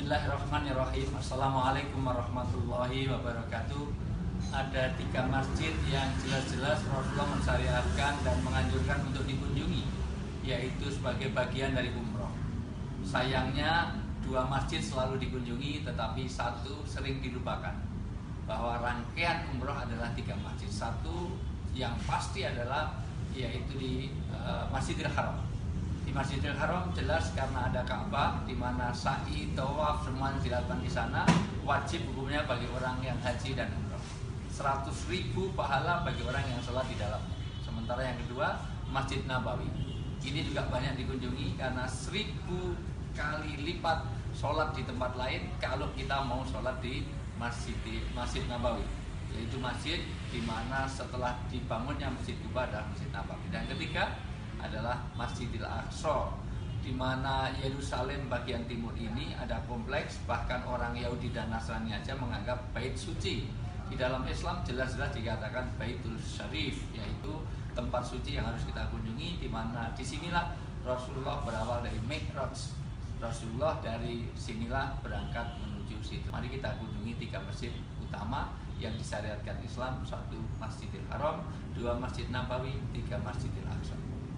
Bismillahirrahmanirrahim. Assalamualaikum warahmatullahi wabarakatuh. Ada 3 masjid yang jelas-jelas Rasulullah mensyariatkan dan menganjurkan untuk dikunjungi, yaitu sebagai bagian dari umroh. Sayangnya 2 masjid selalu dikunjungi, tetapi 1 sering dilupakan. Bahwa rangkaian umroh adalah 3 masjid. 1 yang pasti adalah yaitu di Masjidil Haram. Di Masjidil Haram jelas karena ada Ka'bah, di mana sa'i, tawaf semua dilakukan di sana, wajib hukumnya bagi orang yang haji dan umroh. 100.000 pahala bagi orang yang sholat di dalamnya. Sementara yang kedua, Masjid Nabawi. Ini juga banyak dikunjungi karena 1000 kali lipat sholat di tempat lain kalau kita mau sholat di Masjid Nabawi, yaitu masjid di mana setelah dibangunnya Masjid Kuba adalah Masjid Nabawi. Dan ketiga adalah Masjidil Aqsa, di mana Yerusalem bagian timur ini ada kompleks, bahkan orang Yahudi dan Nasrani aja menganggap bait suci. Di dalam Islam jelas-jelas dikatakan Baitul Syarif, yaitu tempat suci yang harus kita kunjungi, di mana disinilah Rasulullah berawal dari Mi'raj. Rasulullah dari sinilah berangkat menuju situ. Mari kita kunjungi 3 masjid utama yang disyariatkan Islam, 1 Masjidil Haram, 2 Masjid Nabawi, 3 Masjidil Aqsa.